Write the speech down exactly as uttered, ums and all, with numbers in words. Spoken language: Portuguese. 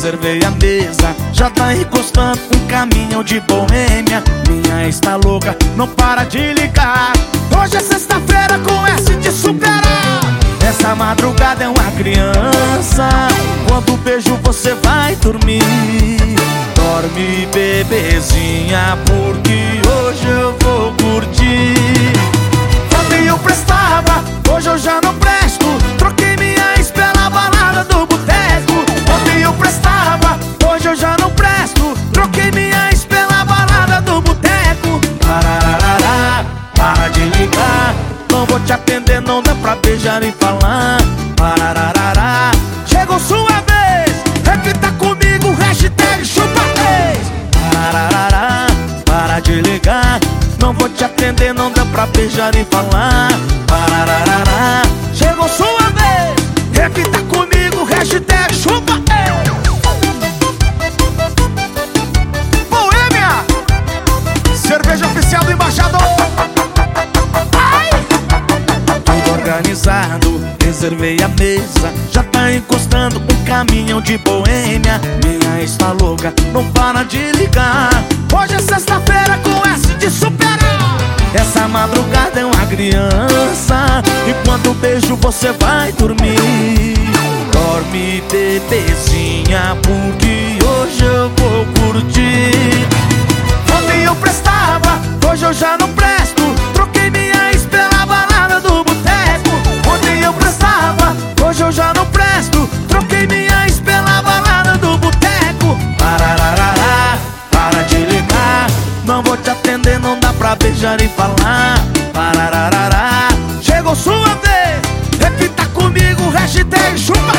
reservei a mesa. Já tá encostando um caminhão de boêmia. Minha ex tá louca, não para de ligar. Hoje é sexta-feira com S de superar. Essa madrugada é uma criança. Quando beijo você vai dormir. Dorme, bebezinha, porque hoje eu vou curtir. Ontem eu prestava, hoje eu já não presto. Troquei minha ex pela balada do boteco. Ontem eu prestava, hoje eu já não presto. Troquei minha ex pela balada do boteco. Parararará, para de ligar. Não vou te atender, não dá pra beijar e falar. Parararará, chegou sua vez. Repita comigo, hashtag chupa três. Parararará, para de ligar. Não vou te atender, não dá pra beijar e falar. Parararará, chegou sua vez. Repita comigo, hashtag chupa três. Boêmia, cerveja oficial do embaixador. Organizado, reservei a mesa. Já tá encostando um caminhão de boêmia. Minha ex tá louca, não para de ligar. Hoje é sexta-feira com S de superar. Essa madrugada é uma criança. E quando beijo você vai dormir. Dorme, bebezinha, porque hoje eu vou curtir. Ontem eu prestava, hoje eu já não presto. Troquei minha ex pela balada do boteco. Ontem eu prestava, hoje eu já não presto. Troquei minha ex pela balada do boteco. Parararará, para de ligar. Não vou te atender, não dá pra beijar e falar. Parararará, chegou sua vez. Repita comigo, hashtag chupa.